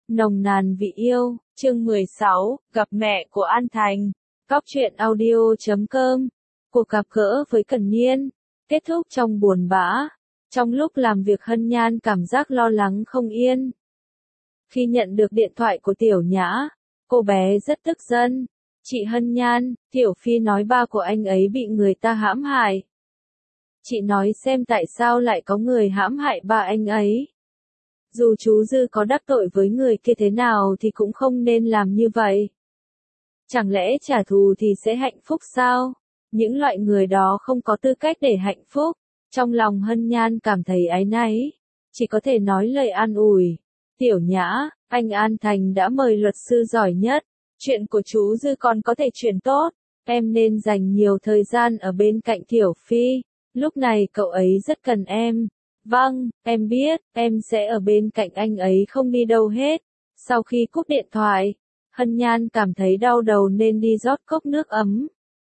Nồng nàn vị yêu, chương 16, gặp mẹ của An Thành. Góc truyện audio.com. Cuộc gặp gỡ với Cần Niên, kết thúc trong buồn bã. Trong lúc làm việc Hân Nhan cảm giác lo lắng không yên. Khi nhận được điện thoại của Tiểu Nhã, cô bé rất tức giận. Chị Hân Nhan, Tiểu Phi nói ba của anh ấy bị người ta hãm hại. Chị nói xem tại sao lại có người hãm hại ba anh ấy. Dù chú Dư có đắc tội với người kia thế nào thì cũng không nên làm như vậy. Chẳng lẽ trả thù thì sẽ hạnh phúc sao? Những loại người đó không có tư cách để hạnh phúc. Trong lòng Hân Nhan cảm thấy áy náy, chỉ có thể nói lời an ủi. Tiểu Nhã, anh An Thành đã mời luật sư giỏi nhất. Chuyện của chú Dư còn có thể chuyển tốt. Em nên dành nhiều thời gian ở bên cạnh Tiểu Phi. Lúc này cậu ấy rất cần em. Vâng, em biết, em sẽ ở bên cạnh anh ấy không đi đâu hết. Sau khi cúp điện thoại, Hân Nhan cảm thấy đau đầu nên đi rót cốc nước ấm.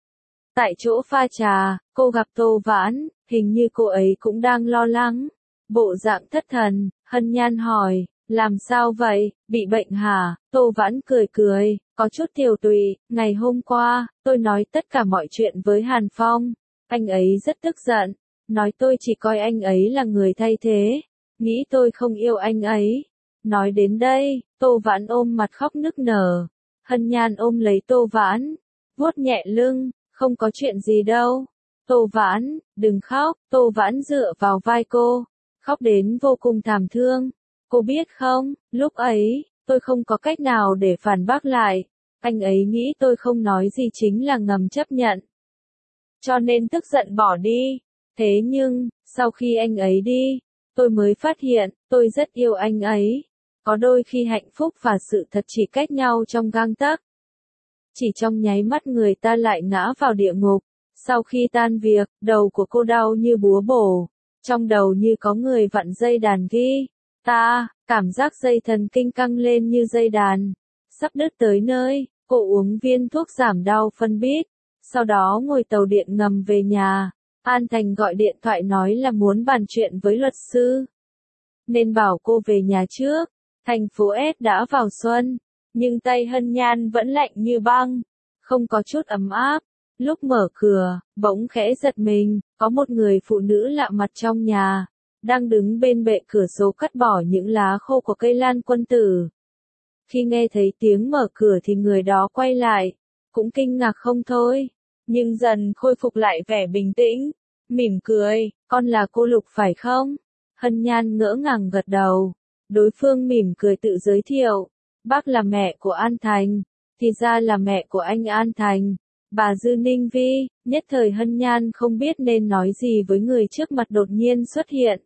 Tại chỗ pha trà, cô gặp Tô Vãn, hình như cô ấy cũng đang lo lắng. Bộ dạng thất thần, Hân Nhan hỏi, làm sao vậy, bị bệnh hả? Tô Vãn cười cười, có chút tiều tụy, ngày hôm qua, tôi nói tất cả mọi chuyện với Hàn Phong. Anh ấy rất tức giận. Nói tôi chỉ coi anh ấy là người thay thế, nghĩ tôi không yêu anh ấy. Nói đến đây, Tô Vãn ôm mặt khóc nức nở. Hân Nhan ôm lấy Tô Vãn, vuốt nhẹ lưng, không có chuyện gì đâu. Tô Vãn, đừng khóc. Tô Vãn dựa vào vai cô, khóc đến vô cùng thảm thương. Cô biết không, lúc ấy, tôi không có cách nào để phản bác lại. Anh ấy nghĩ tôi không nói gì chính là ngầm chấp nhận. Cho nên tức giận bỏ đi. Thế nhưng, sau khi anh ấy đi, tôi mới phát hiện, tôi rất yêu anh ấy. Có đôi khi hạnh phúc và sự thật chỉ cách nhau trong gang tấc. Chỉ trong nháy mắt người ta lại ngã vào địa ngục. Sau khi tan việc, đầu của cô đau như búa bổ. Trong đầu như có người vặn dây đàn ghi. Cảm giác dây thần kinh căng lên như dây đàn. Sắp đứt tới nơi, cô uống viên thuốc giảm đau phân bít. Sau đó ngồi tàu điện ngầm về nhà. An Thành gọi điện thoại nói là muốn bàn chuyện với luật sư. Nên bảo cô về nhà trước. Thành phố S đã vào xuân, nhưng tay Hân Nhan vẫn lạnh như băng, không có chút ấm áp. Lúc mở cửa, bỗng khẽ giật mình, có một người phụ nữ lạ mặt trong nhà, đang đứng bên bệ cửa sổ cắt bỏ những lá khô của cây lan quân tử. Khi nghe thấy tiếng mở cửa thì người đó quay lại, cũng kinh ngạc không thôi. Nhưng dần khôi phục lại vẻ bình tĩnh, mỉm cười, con là cô Lục phải không? Hân Nhan ngỡ ngàng gật đầu. Đối phương mỉm cười tự giới thiệu, bác là mẹ của An Thành, thì ra là mẹ của anh An Thành, bà Dư Ninh Vi. Nhất thời Hân Nhan không biết nên nói gì với người trước mặt đột nhiên xuất hiện.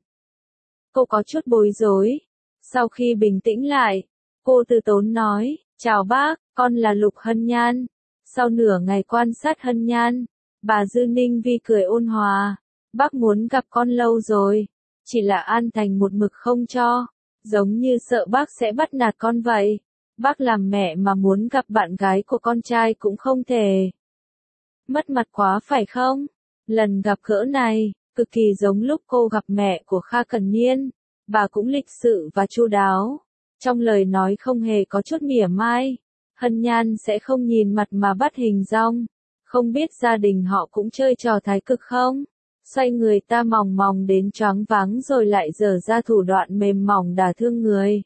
Cô có chút bối rối. Sau khi bình tĩnh lại, cô từ tốn nói, chào bác, con là Lục Hân Nhan. Sau nửa ngày quan sát Hân Nhan, bà Dư Ninh Vi cười ôn hòa, bác muốn gặp con lâu rồi, chỉ là An Thành một mực không cho, giống như sợ bác sẽ bắt nạt con vậy. Bác làm mẹ mà muốn gặp bạn gái của con trai cũng không thể. Mất mặt quá phải không? Lần gặp gỡ này, cực kỳ giống lúc cô gặp mẹ của Kha Cần Niên, bà cũng lịch sự và chu đáo, trong lời nói không hề có chút mỉa mai. Hân Nhan sẽ không nhìn mặt mà bắt hình dong. Không biết gia đình họ cũng chơi trò thái cực không? Xoay người ta mòng mòng đến choáng váng rồi lại dở ra thủ đoạn mềm mỏng đả thương người.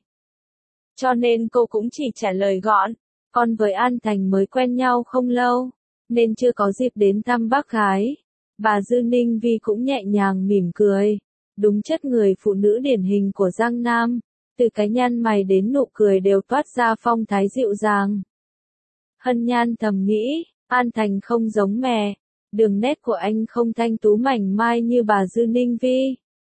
Cho nên cô cũng chỉ trả lời gọn, con với An Thành mới quen nhau không lâu, nên chưa có dịp đến thăm bác gái. Bà Dư Ninh Vi cũng nhẹ nhàng mỉm cười. Đúng chất người phụ nữ điển hình của Giang Nam. Từ cái nhăn mày đến nụ cười đều toát ra phong thái dịu dàng. Hân Nhan thầm nghĩ, An Thành không giống mẹ, đường nét của anh không thanh tú mảnh mai như bà Dư Ninh Vi,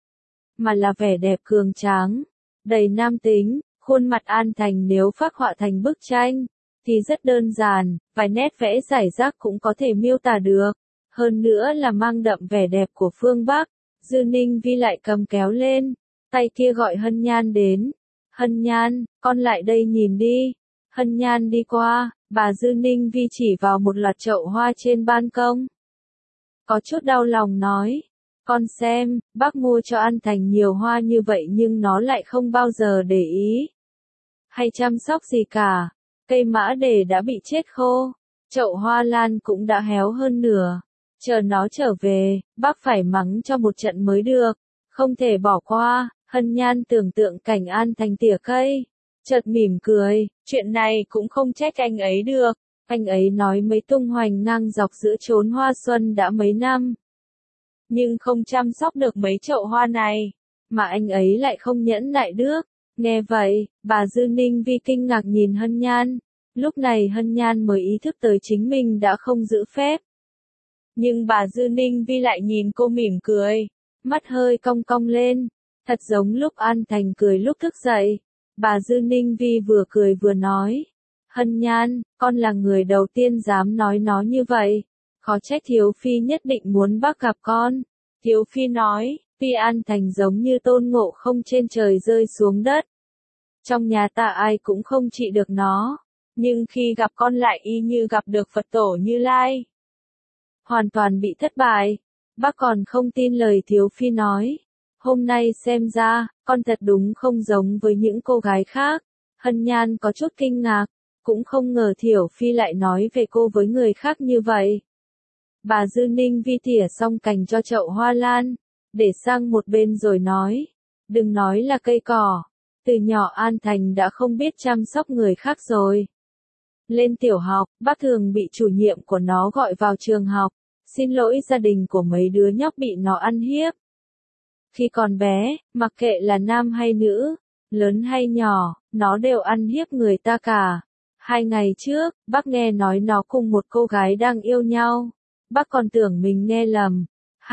mà là vẻ đẹp cường tráng, đầy nam tính. Khuôn mặt An Thành nếu phác họa thành bức tranh, thì rất đơn giản, vài nét vẽ rải rác cũng có thể miêu tả được. Hơn nữa là mang đậm vẻ đẹp của phương Bắc. Dư Ninh Vi lại cầm kéo lên, tay kia gọi Hân Nhan đến. Hân Nhan, con lại đây nhìn đi. Hân Nhan đi qua, bà Dư Ninh Vi chỉ vào một loạt chậu hoa trên ban công. Có chút đau lòng nói, con xem, bác mua cho An Thành nhiều hoa như vậy nhưng nó lại không bao giờ để ý. hay chăm sóc gì cả. Cây mã đề đã bị chết khô, chậu hoa lan cũng đã héo hơn nửa. Chờ nó trở về, bác phải mắng cho một trận mới được, không thể bỏ qua. Hân Nhan tưởng tượng cảnh An Thành tỉa cây, chợt mỉm cười, chuyện này cũng không trách anh ấy được. Anh ấy nói mấy tung hoành ngang dọc giữa chốn hoa xuân đã mấy năm, nhưng không chăm sóc được mấy chậu hoa này, mà anh ấy lại không nhẫn nại được. Nghe vậy, bà Dư Ninh Vi kinh ngạc nhìn Hân Nhan, lúc này Hân Nhan mới ý thức tới chính mình đã không giữ phép. Nhưng bà Dư Ninh Vi lại nhìn cô mỉm cười, mắt hơi cong cong lên, thật giống lúc An Thành cười lúc thức dậy. Bà Dư Ninh Vi vừa cười vừa nói, Hân Nhan, con là người đầu tiên dám nói nó như vậy, khó trách Thiếu Phi nhất định muốn bác gặp con. Thiếu Phi nói, Phi An Thành giống như Tôn Ngộ Không trên trời rơi xuống đất. Trong nhà ta ai cũng không trị được nó, nhưng khi gặp con lại y như gặp được Phật tổ Như Lai. Hoàn toàn bị thất bại. Bác còn không tin lời Thiếu Phi nói. Hôm nay xem ra, con thật đúng không giống với những cô gái khác. Hân Nhan có chút kinh ngạc, cũng không ngờ Thiểu Phi lại nói về cô với người khác như vậy. Bà Dư Ninh Vi tỉa xong cành cho chậu hoa lan, để sang một bên rồi nói, đừng nói là cây cỏ, từ nhỏ An Thành đã không biết chăm sóc người khác rồi. Lên tiểu học, bác thường bị chủ nhiệm của nó gọi vào trường học, xin lỗi gia đình của mấy đứa nhóc bị nó ăn hiếp. Khi còn bé, mặc kệ là nam hay nữ, lớn hay nhỏ, nó đều ăn hiếp người ta cả. 2 ngày trước, bác nghe nói nó cùng một cô gái đang yêu nhau. Bác còn tưởng mình nghe lầm.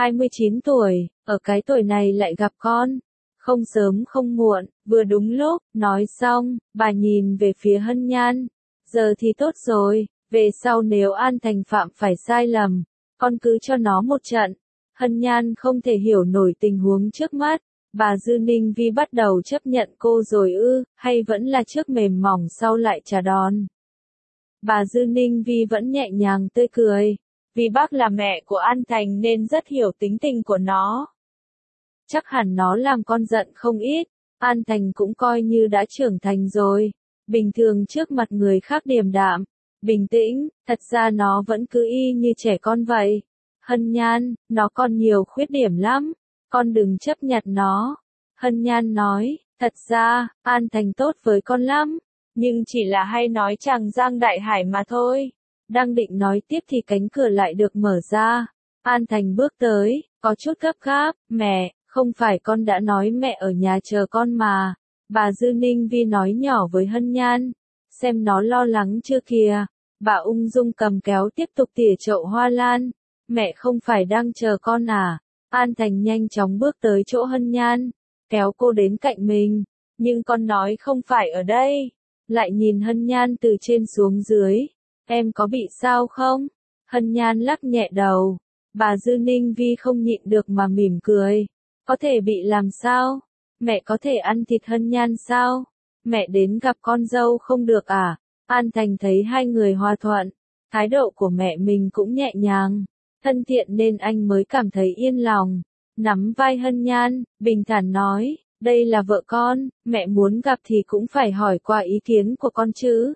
29 tuổi, ở cái tuổi này lại gặp con. Không sớm không muộn, vừa đúng lúc. Nói xong, bà nhìn về phía Hân Nhan. Giờ thì tốt rồi, về sau nếu An Thành phạm phải sai lầm, con cứ cho nó một trận. Hân Nhan không thể hiểu nổi tình huống trước mắt. Bà Dư Ninh Vi bắt đầu chấp nhận cô rồi ư, hay vẫn là trước mềm mỏng sau lại trả đòn. Bà Dư Ninh Vi vẫn nhẹ nhàng tươi cười. Vì bác là mẹ của An Thành nên rất hiểu tính tình của nó. Chắc hẳn nó làm con giận không ít. An Thành cũng coi như đã trưởng thành rồi. Bình thường trước mặt người khác điềm đạm, bình tĩnh, thật ra nó vẫn cứ y như trẻ con vậy. Hân Nhan, nó còn nhiều khuyết điểm lắm, con đừng chấp nhặt nó. Hân Nhan nói, thật ra, An Thành tốt với con lắm, nhưng chỉ là hay nói Tràng Giang Đại Hải mà thôi. Đang định nói tiếp thì cánh cửa lại được mở ra. An Thành bước tới, có chút gấp gáp, mẹ, không phải con đã nói mẹ ở nhà chờ con mà. Bà Dư Ninh Vi nói nhỏ với Hân Nhan, xem nó lo lắng chưa kìa. Bà ung dung cầm kéo tiếp tục tỉa chậu hoa lan. Mẹ không phải đang chờ con à? An Thành nhanh chóng bước tới chỗ Hân Nhan, kéo cô đến cạnh mình. Nhưng con nói không phải ở đây. Lại nhìn Hân Nhan từ trên xuống dưới. Em có bị sao không? Hân Nhan lắc nhẹ đầu. Bà Dư Ninh Vi không nhịn được mà mỉm cười. Có thể bị làm sao? Mẹ có thể ăn thịt Hân Nhan sao? Mẹ đến gặp con dâu không được à? An Thành thấy hai người hòa thuận, thái độ của mẹ mình cũng nhẹ nhàng, thân thiện nên anh mới cảm thấy yên lòng. Nắm vai Hân Nhan, bình thản nói, đây là vợ con, mẹ muốn gặp thì cũng phải hỏi qua ý kiến của con chứ.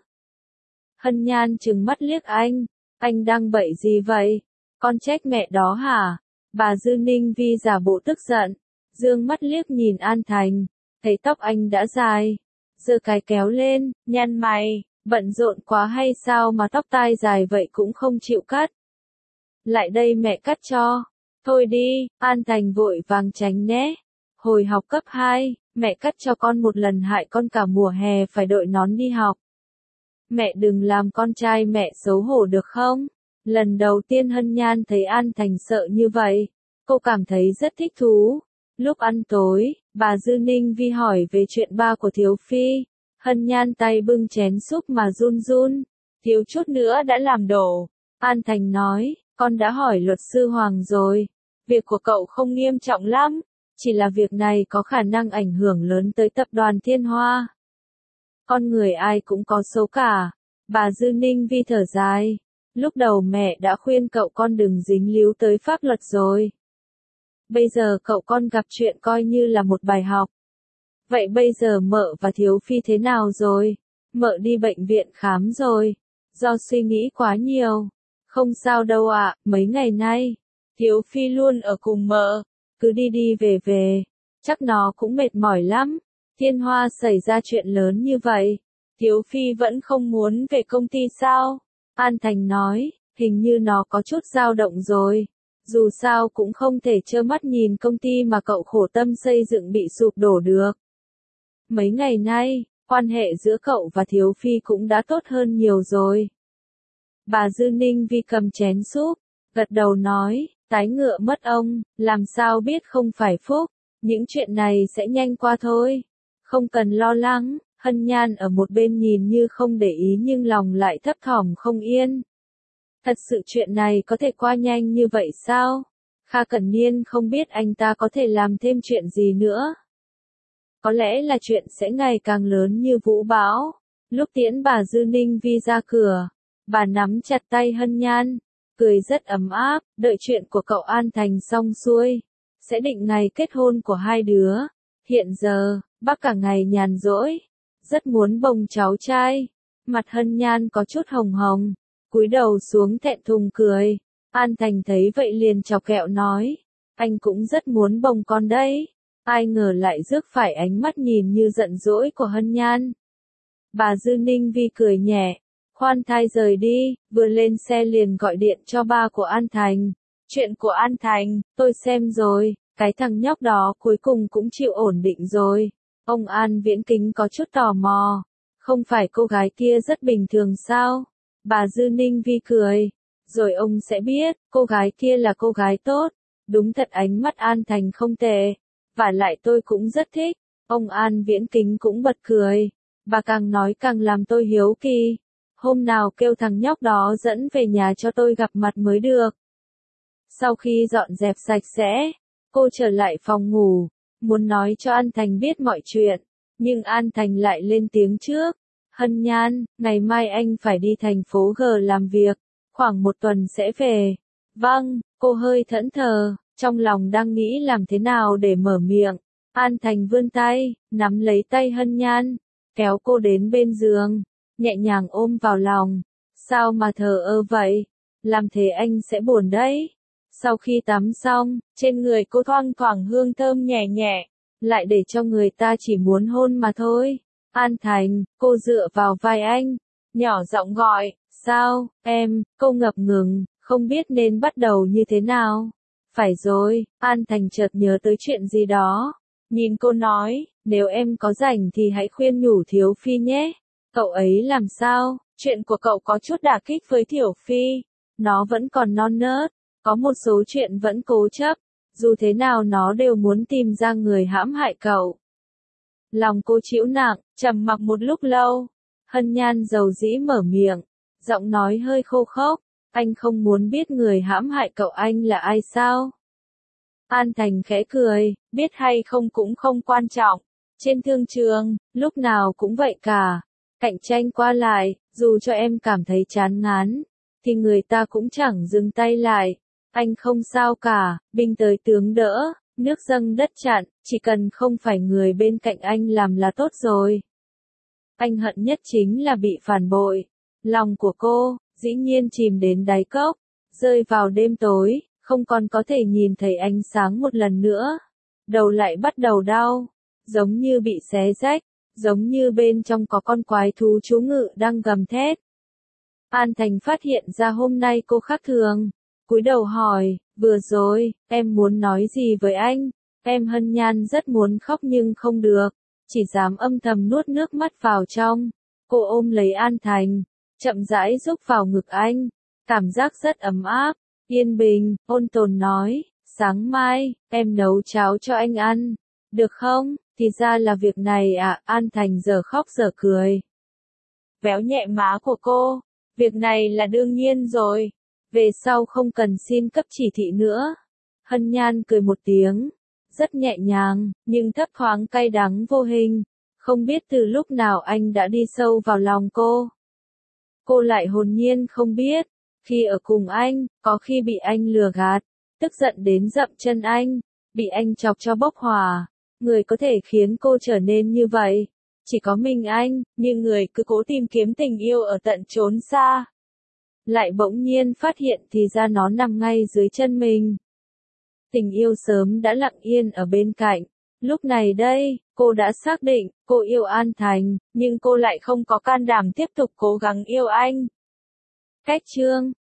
Hân Nhan trừng mắt liếc anh đang bậy gì vậy? Con trách mẹ đó hả? Bà Dư Ninh Vi giả bộ tức giận, dương mắt liếc nhìn An Thành, thấy tóc anh đã dài, giơ cái kéo lên, nhăn mày, bận rộn quá hay sao mà tóc tai dài vậy cũng không chịu cắt. Lại đây mẹ cắt cho. Thôi đi, An Thành vội vàng tránh né. Hồi học cấp 2, mẹ cắt cho con một lần hại con cả mùa hè phải đội nón đi học. Mẹ đừng làm con trai mẹ xấu hổ được không? Lần đầu tiên Hân Nhan thấy An Thành sợ như vậy, cô cảm thấy rất thích thú. Lúc ăn tối, bà Dư Ninh Vi hỏi về chuyện ba của Thiếu Phi. Hân Nhan tay bưng chén súp mà run run, thiếu chút nữa đã làm đổ. An Thành nói, con đã hỏi luật sư Hoàng rồi, việc của cậu không nghiêm trọng lắm, chỉ là việc này có khả năng ảnh hưởng lớn tới tập đoàn Thiên Hoa. Con người ai cũng có số cả. Bà Dư Ninh Vi thở dài, lúc đầu mẹ đã khuyên cậu con đừng dính líu tới pháp luật rồi. Bây giờ cậu con gặp chuyện coi như là một bài học. Vậy bây giờ mợ và Thiếu Phi thế nào rồi? Mợ đi bệnh viện khám rồi. Do suy nghĩ quá nhiều. Không sao đâu ạ, mấy ngày nay. Thiếu Phi luôn ở cùng mợ. Cứ đi đi về về. Chắc nó cũng mệt mỏi lắm. Thiên Hoa xảy ra chuyện lớn như vậy. Thiếu Phi vẫn không muốn về công ty sao? An Thành nói, hình như nó có chút dao động rồi. Dù sao cũng không thể trơ mắt nhìn công ty mà cậu khổ tâm xây dựng bị sụp đổ được. Mấy ngày nay, quan hệ giữa cậu và Thiếu Phi cũng đã tốt hơn nhiều rồi. Bà Dư Ninh Vi cầm chén súp, gật đầu nói, tái ngựa mất ông, làm sao biết không phải phúc, những chuyện này sẽ nhanh qua thôi. Không cần lo lắng, Hân Nhan ở một bên nhìn như không để ý nhưng lòng lại thấp thỏm không yên. Thật sự chuyện này có thể qua nhanh như vậy sao? Kha Cẩn Niên không biết anh ta có thể làm thêm chuyện gì nữa. Có lẽ là chuyện sẽ ngày càng lớn như vũ bão. Lúc tiễn bà Dư Ninh Vi ra cửa, bà nắm chặt tay Hân Nhan, cười rất ấm áp, đợi chuyện của cậu An Thành xong xuôi, sẽ định ngày kết hôn của hai đứa. Hiện giờ, bác cả ngày nhàn rỗi, rất muốn bồng cháu trai. Mặt Hân Nhan có chút hồng hồng, cúi đầu xuống thẹn thùng cười. An Thành thấy vậy liền chọc ghẹo nói, anh cũng rất muốn bồng con đấy. Ai ngờ lại rước phải ánh mắt nhìn như giận dỗi của Hân Nhan. Bà Dư Ninh Vi cười nhẹ, khoan thai rời đi, vừa lên xe liền gọi điện cho ba của An Thành. Chuyện của An Thành, tôi xem rồi, cái thằng nhóc đó cuối cùng cũng chịu ổn định rồi. Ông An Viễn Kính có chút tò mò, không phải cô gái kia rất bình thường sao? Bà Dư Ninh Vi cười, rồi ông sẽ biết, cô gái kia là cô gái tốt, đúng thật ánh mắt An Thành không tệ. Và lại tôi cũng rất thích. Ông An Viễn Kính cũng bật cười. Bà càng nói càng làm tôi hiếu kỳ. Hôm nào kêu thằng nhóc đó dẫn về nhà cho tôi gặp mặt mới được. Sau khi dọn dẹp sạch sẽ, cô trở lại phòng ngủ, muốn nói cho An Thành biết mọi chuyện. Nhưng An Thành lại lên tiếng trước. Hân Nhan, ngày mai anh phải đi thành phố G làm việc, khoảng một tuần sẽ về. Vâng, cô hơi thẫn thờ. Trong lòng đang nghĩ làm thế nào để mở miệng. An Thành vươn tay, nắm lấy tay Hân Nhan, kéo cô đến bên giường, nhẹ nhàng ôm vào lòng. Sao mà thờ ơ vậy? Làm thế anh sẽ buồn đấy. Sau khi tắm xong, trên người cô thoang thoảng hương thơm nhẹ nhẹ, lại để cho người ta chỉ muốn hôn mà thôi. An Thành, cô dựa vào vai anh, nhỏ giọng gọi, sao, em, cô ngập ngừng, không biết nên bắt đầu như thế nào. Phải rồi, An Thành chợt nhớ tới chuyện gì đó. Nhìn cô nói, nếu em có rảnh thì hãy khuyên nhủ Thiếu Phi nhé. Cậu ấy làm sao? Chuyện của cậu có chút đả kích với Thiểu Phi. Nó vẫn còn non nớt, có một số chuyện vẫn cố chấp. Dù thế nào nó đều muốn tìm ra người hãm hại cậu. Lòng cô chịu nặng, trầm mặc một lúc lâu. Hân Nhan dầu dĩ mở miệng, giọng nói hơi khô khốc. Anh không muốn biết người hãm hại cậu anh là ai sao? An Thành khẽ cười, biết hay không cũng không quan trọng. Trên thương trường, lúc nào cũng vậy cả. Cạnh tranh qua lại, dù cho em cảm thấy chán ngán, thì người ta cũng chẳng dừng tay lại. Anh không sao cả, binh tới tướng đỡ, nước dâng đất chặn, chỉ cần không phải người bên cạnh anh làm là tốt rồi. Anh hận nhất chính là bị phản bội. Lòng của cô, dĩ nhiên chìm đến đáy cốc, rơi vào đêm tối, không còn có thể nhìn thấy ánh sáng một lần nữa. Đầu lại bắt đầu đau, giống như bị xé rách, giống như bên trong có con quái thú trú ngự đang gầm thét. An Thành phát hiện ra hôm nay cô khác thường, cúi đầu hỏi, vừa rồi, em muốn nói gì với anh? Em Hân Nhan rất muốn khóc nhưng không được, chỉ dám âm thầm nuốt nước mắt vào trong. Cô ôm lấy An Thành, chậm rãi rúc vào ngực anh, cảm giác rất ấm áp, yên bình, ôn tồn nói, sáng mai, em nấu cháo cho anh ăn, được không? Thì ra là việc này à, An Thành giờ khóc giờ cười. Véo nhẹ má của cô, việc này là đương nhiên rồi, về sau không cần xin cấp chỉ thị nữa. Hân Nhan cười một tiếng, rất nhẹ nhàng, nhưng thấp thoáng cay đắng vô hình, không biết từ lúc nào anh đã đi sâu vào lòng cô. Cô lại hồn nhiên không biết, khi ở cùng anh, có khi bị anh lừa gạt, tức giận đến dậm chân anh, bị anh chọc cho bốc hỏa, Người có thể khiến cô trở nên như vậy. Chỉ có mình anh, nhưng người cứ cố tìm kiếm tình yêu ở tận chốn xa. Lại bỗng nhiên phát hiện thì ra nó nằm ngay dưới chân mình. Tình yêu sớm đã lặng yên ở bên cạnh. Lúc này đây, cô đã xác định, cô yêu An Thành, nhưng cô lại không có can đảm tiếp tục cố gắng yêu anh. Cách chương